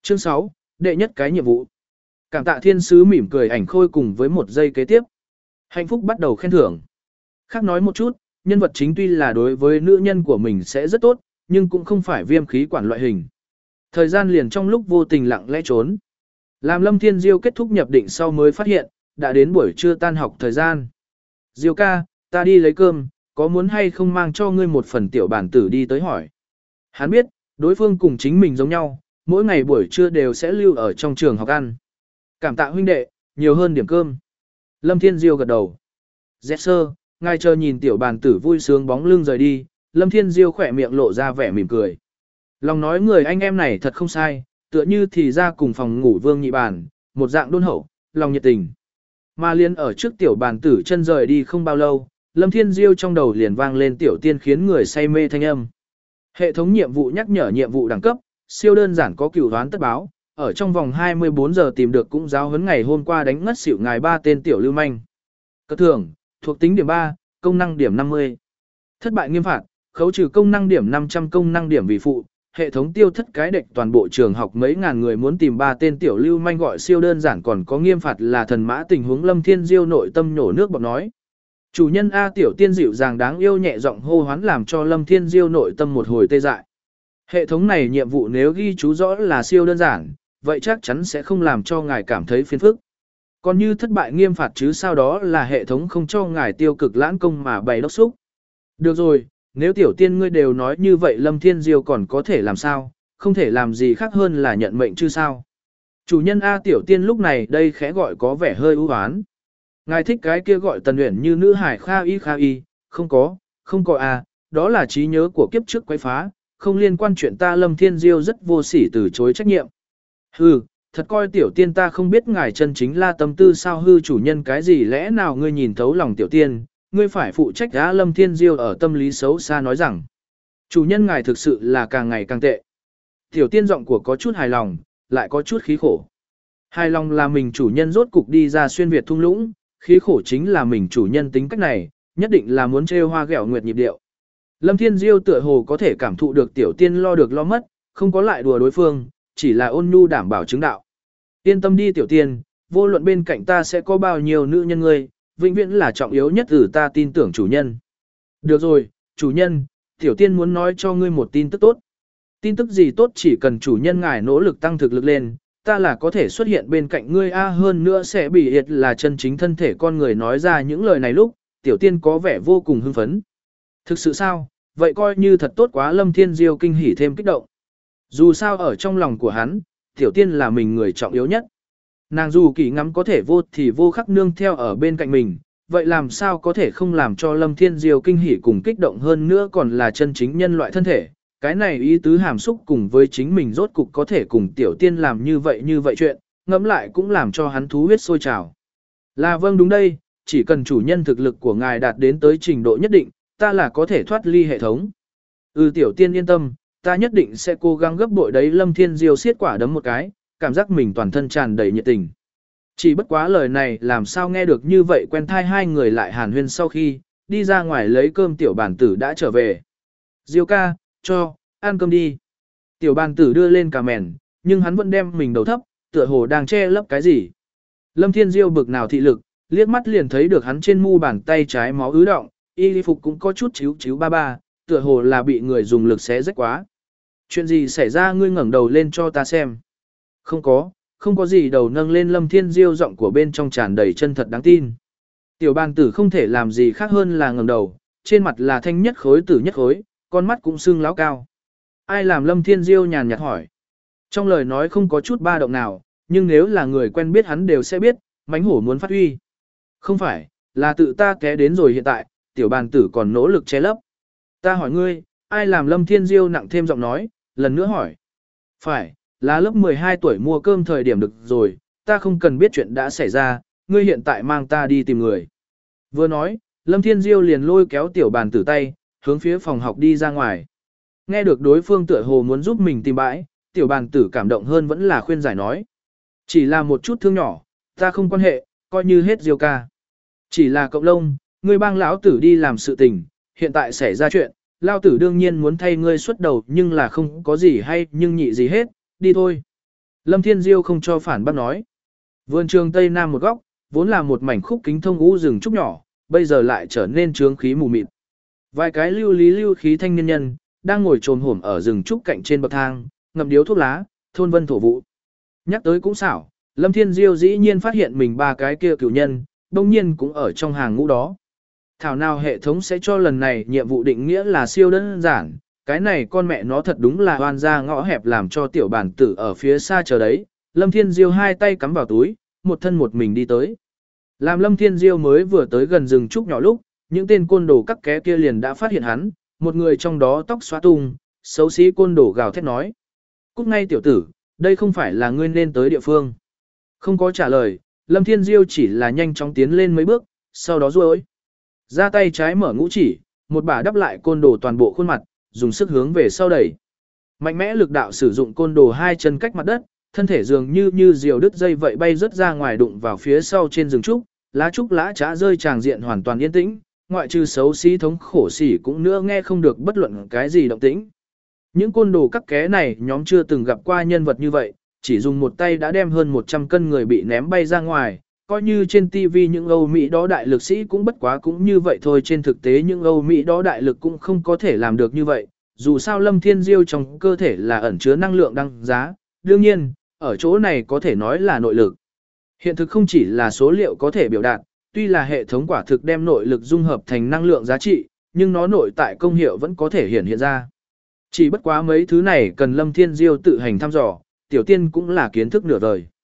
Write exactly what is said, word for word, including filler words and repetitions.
Chương sáu, đệ nhất cái nhiệm vụ. Cảm tạ thiên sứ mỉm cười ảnh khôi cùng với một giây kế tiếp. Hạnh phúc bắt đầu khen thưởng. Khác nói một chút, nhân vật chính tuy là đối với nữ nhân của mình sẽ rất tốt, nhưng cũng không phải viêm khí quản loại hình. Thời gian liền trong lúc vô tình lặng lẽ trốn. Làm Lâm Thiên Diêu kết thúc nhập định sau mới phát hiện, đã đến buổi trưa tan học thời gian. Diêu ca, ta đi lấy cơm, có muốn hay không mang cho ngươi một phần tiểu bản tử đi tới hỏi. Hắn biết, đối phương cùng chính mình giống nhau, mỗi ngày buổi trưa đều sẽ lưu ở trong trường học ăn. Cảm tạ huynh đệ, nhiều hơn điểm cơm. Lâm Thiên Diêu gật đầu. Dẹt sơ, ngài chờ nhìn tiểu bàn tử vui sướng bóng lưng rời đi, Lâm Thiên Diêu khỏe miệng lộ ra vẻ mỉm cười. Lòng nói người anh em này thật không sai, tựa như thì ra cùng phòng ngủ vương nhị bàn, một dạng đôn hậu, lòng nhiệt tình. Mà liên ở trước tiểu bàn tử chân rời đi không bao lâu, Lâm Thiên Diêu trong đầu liền vang lên tiểu tiên khiến người say mê thanh âm. Hệ thống nhiệm vụ nhắc nhở nhiệm vụ đẳng cấp, siêu đơn giản có cửu đoán tất báo, ở trong vòng hai mươi bốn giờ tìm được cũng giáo huấn ngày hôm qua đánh ngất xỉu ngài ba tên tiểu lưu manh. Cất thưởng, thuộc tính điểm ba, công năng điểm năm mươi. Thất bại nghiêm phạt, khấu trừ công năng điểm năm trăm công năng điểm vì phụ, hệ thống tiêu thất cái đệch toàn bộ trường học mấy ngàn người muốn tìm ba tên tiểu lưu manh gọi siêu đơn giản còn có nghiêm phạt là thần mã tình huống Lâm Thiên Diêu nội tâm nhổ nước bọt nói. Chủ nhân A tiểu tiên dịu dàng đáng yêu nhẹ giọng hô hoán làm cho Lâm Thiên Diêu nội tâm một hồi tê dại. Hệ thống này nhiệm vụ nếu ghi chú rõ là siêu đơn giản, vậy chắc chắn sẽ không làm cho ngài cảm thấy phiền phức. Còn như thất bại nghiêm phạt chứ sao đó là hệ thống không cho ngài tiêu cực lãng công mà bày đốc xúc. Được rồi, nếu tiểu tiên ngươi đều nói như vậy Lâm Thiên Diêu còn có thể làm sao, không thể làm gì khác hơn là nhận mệnh chứ sao. Chủ nhân A tiểu tiên lúc này đây khẽ gọi có vẻ hơi ưu oán. Ngài thích cái kia gọi tần uyển như nữ hải kha y kha y, không có, không có A, đó là trí nhớ của kiếp trước quấy phá, không liên quan chuyện ta Lâm Thiên Diêu rất vô sỉ từ chối trách nhiệm. Hừ, thật coi tiểu tiên ta không biết ngài chân chính la tâm tư sao hư chủ nhân cái gì lẽ nào ngươi nhìn thấu lòng tiểu tiên, ngươi phải phụ trách á Lâm Thiên Diêu ở tâm lý xấu xa nói rằng. Chủ nhân ngài thực sự là càng ngày càng tệ. Tiểu tiên giọng của có chút hài lòng, lại có chút khí khổ. Hài lòng là mình chủ nhân rốt cục đi ra xuyên Việt thung lũng, khí khổ chính là mình chủ nhân tính cách này, nhất định là muốn trêu hoa ghẹo nguyệt nhịp điệu. Lâm Thiên Diêu tựa hồ có thể cảm thụ được tiểu tiên lo được lo mất, không có lại đùa đối phương, chỉ là ôn nhu đảm bảo chứng đạo. Yên tâm đi tiểu tiên, vô luận bên cạnh ta sẽ có bao nhiêu nữ nhân ngươi, vĩnh viễn là trọng yếu nhất từ ta tin tưởng chủ nhân. Được rồi, chủ nhân, tiểu tiên muốn nói cho ngươi một tin tức tốt. Tin tức gì tốt chỉ cần chủ nhân ngài nỗ lực tăng thực lực lên, ta là có thể xuất hiện bên cạnh ngươi a hơn nữa sẽ bị hiệt là chân chính thân thể con người nói ra những lời này lúc, tiểu tiên có vẻ vô cùng hưng phấn. Thực sự sao, vậy coi như thật tốt quá Lâm Thiên Diêu kinh hỉ thêm kích động. Dù sao ở trong lòng của hắn, tiểu tiên là mình người trọng yếu nhất. Nàng dù kỳ ngắm có thể vô thì vô khắc nương theo ở bên cạnh mình, vậy làm sao có thể không làm cho Lâm Thiên Diêu kinh hỉ cùng kích động hơn nữa còn là chân chính nhân loại thân thể. Cái này ý tứ hàm xúc cùng với chính mình rốt cục có thể cùng tiểu tiên làm như vậy như vậy chuyện, ngẫm lại cũng làm cho hắn thú huyết sôi trào. Là vâng đúng đây, chỉ cần chủ nhân thực lực của ngài đạt đến tới trình độ nhất định, ta là có thể thoát ly hệ thống. Ừ tiểu tiên yên tâm, ta nhất định sẽ cố gắng gấp bội đấy Lâm Thiên Diêu siết quả đấm một cái, cảm giác mình toàn thân tràn đầy nhiệt tình. Chỉ bất quá lời này làm sao nghe được như vậy quen thai hai người lại hàn huyên sau khi, đi ra ngoài lấy cơm tiểu bản tử đã trở về. Diêu ca, cho, ăn cơm đi. Tiểu bản tử đưa lên cà mèn, nhưng hắn vẫn đem mình đầu thấp, tựa hồ đang che lấp cái gì. Lâm Thiên Diêu bực nào thị lực, liếc mắt liền thấy được hắn trên mu bàn tay trái máu ứ động, y phục cũng có chút chíu chíu ba ba, tựa hồ là bị người dùng lực xé rách quá. Chuyện gì xảy ra ngươi ngẩng đầu lên cho ta xem. Không có, không có gì đầu nâng lên Lâm Thiên Diêu giọng của bên trong tràn đầy chân thật đáng tin. Tiểu bàn tử không thể làm gì khác hơn là ngẩng đầu, trên mặt là thanh nhất khối tử nhất khối, con mắt cũng sưng láo cao. Ai làm Lâm Thiên Diêu nhàn nhạt hỏi. Trong lời nói không có chút ba động nào, nhưng nếu là người quen biết hắn đều sẽ biết, mánh hổ muốn phát huy. Không phải, là tự ta té đến rồi hiện tại, tiểu bàn tử còn nỗ lực che lấp. Ta hỏi ngươi, ai làm Lâm Thiên Diêu nặng thêm giọng nói, lần nữa hỏi. Phải, là lớp mười hai tuổi mua cơm thời điểm được rồi, ta không cần biết chuyện đã xảy ra, ngươi hiện tại mang ta đi tìm người. Vừa nói, Lâm Thiên Diêu liền lôi kéo tiểu bàn tử tay, hướng phía phòng học đi ra ngoài. Nghe được đối phương tựa hồ muốn giúp mình tìm bãi, tiểu bàn tử cảm động hơn vẫn là khuyên giải nói. Chỉ là một chút thương nhỏ, ta không quan hệ, coi như hết Diêu ca. Chỉ là cộng lông, ngươi bang lão tử đi làm sự tình, hiện tại xảy ra chuyện, lão tử đương nhiên muốn thay ngươi xuất đầu nhưng là không có gì hay nhưng nhị gì hết, đi thôi. Lâm Thiên Diêu không cho phản bác nói. Vườn trường Tây Nam một góc, vốn là một mảnh khúc kính thông u rừng trúc nhỏ, bây giờ lại trở nên trướng khí mù mịt. Vài cái lưu lý lưu khí thanh niên nhân, đang ngồi trồm hổm ở rừng trúc cạnh trên bậc thang, ngậm điếu thuốc lá, thôn vân thổ vụ. Nhắc tới cũng xảo, Lâm Thiên Diêu dĩ nhiên phát hiện mình ba cái kia cửu nhân, đông nhiên cũng ở trong hàng ngũ đó. Thảo nào hệ thống sẽ cho lần này nhiệm vụ định nghĩa là siêu đơn giản, cái này con mẹ nó thật đúng là oan ra ngõ hẹp làm cho tiểu bản tử ở phía xa chờ đấy. Lâm Thiên Diêu hai tay cắm vào túi, một thân một mình đi tới. Làm Lâm Thiên Diêu mới vừa tới gần rừng trúc nhỏ lúc, những tên côn đồ các ké kia liền đã phát hiện hắn, một người trong đó tóc xóa tung, xấu xí côn đồ gào thét nói. Cút ngay tiểu tử, đây không phải là ngươi nên tới địa phương. Không có trả lời, Lâm Thiên Diêu chỉ là nhanh chóng tiến lên mấy bước, sau đó duỗi ra tay trái mở ngũ chỉ, một bả đắp lại côn đồ toàn bộ khuôn mặt, dùng sức hướng về sau đẩy. Mạnh mẽ lực đạo sử dụng côn đồ hai chân cách mặt đất, thân thể dường như như diều đứt dây vậy bay rớt ra ngoài đụng vào phía sau trên rừng trúc, lá trúc lá trá rơi tràng diện hoàn toàn yên tĩnh, ngoại trừ xấu xí thống khổ xỉ cũng nữa nghe không được bất luận cái gì động tĩnh. Những côn đồ các ké này nhóm chưa từng gặp qua nhân vật như vậy, chỉ dùng một tay đã đem hơn một trăm cân người bị ném bay ra ngoài, coi như trên ti vi những Âu Mỹ đó đại lực sĩ cũng bất quá cũng như vậy thôi, trên thực tế những Âu Mỹ đó đại lực cũng không có thể làm được như vậy, dù sao Lâm Thiên Diêu trong cơ thể là ẩn chứa năng lượng đăng giá, đương nhiên, ở chỗ này có thể nói là nội lực. Hiện thực không chỉ là số liệu có thể biểu đạt, tuy là hệ thống quả thực đem nội lực dung hợp thành năng lượng giá trị, nhưng nó nội tại công hiệu vẫn có thể hiện hiện ra. Chỉ bất quá mấy thứ này cần Lâm Thiên Diêu tự hành thăm dò, tiểu tiên cũng là kiến thức nửa đời.